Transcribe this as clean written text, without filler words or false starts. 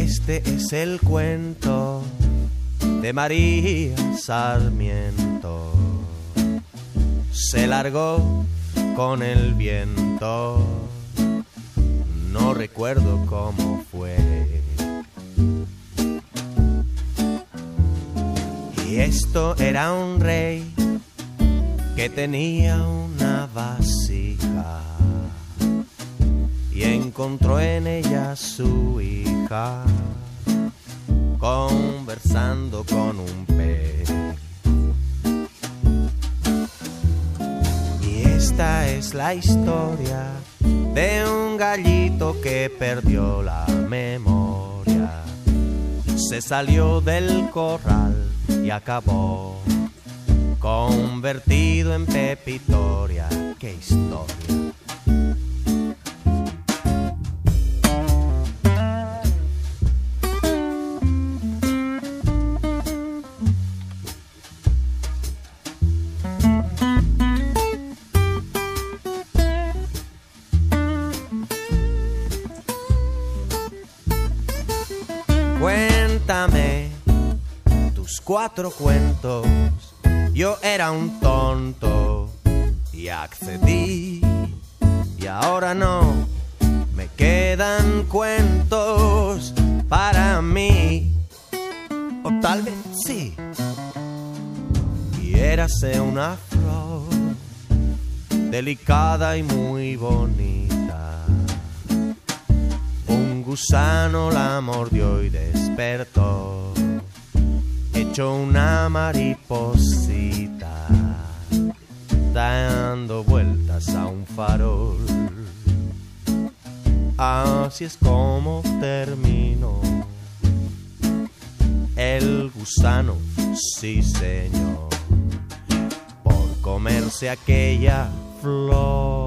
Este es el cuento de María Sarmiento. Se largó con el viento, no recuerdo cómo fue. Y esto era un rey que tenía una vasija y encontró en ella a su hija conversando con un pez. Y esta es la historia de un gallito que perdió la memoria. Se salió del corral y acabó convertido en pepitoria. ¡Qué historia! Cuéntame tus 4 cuentos. Yo era un tonto y accedí, y ahora no me quedan cuentos para mí. O tal vez sí. Y érase una flor delicada y muy bonita. Un gusano la mordió y despertó, hecho una mariposita, dando vueltas a un farol. Así es como terminó el gusano, sí señor, por comerse aquella flor.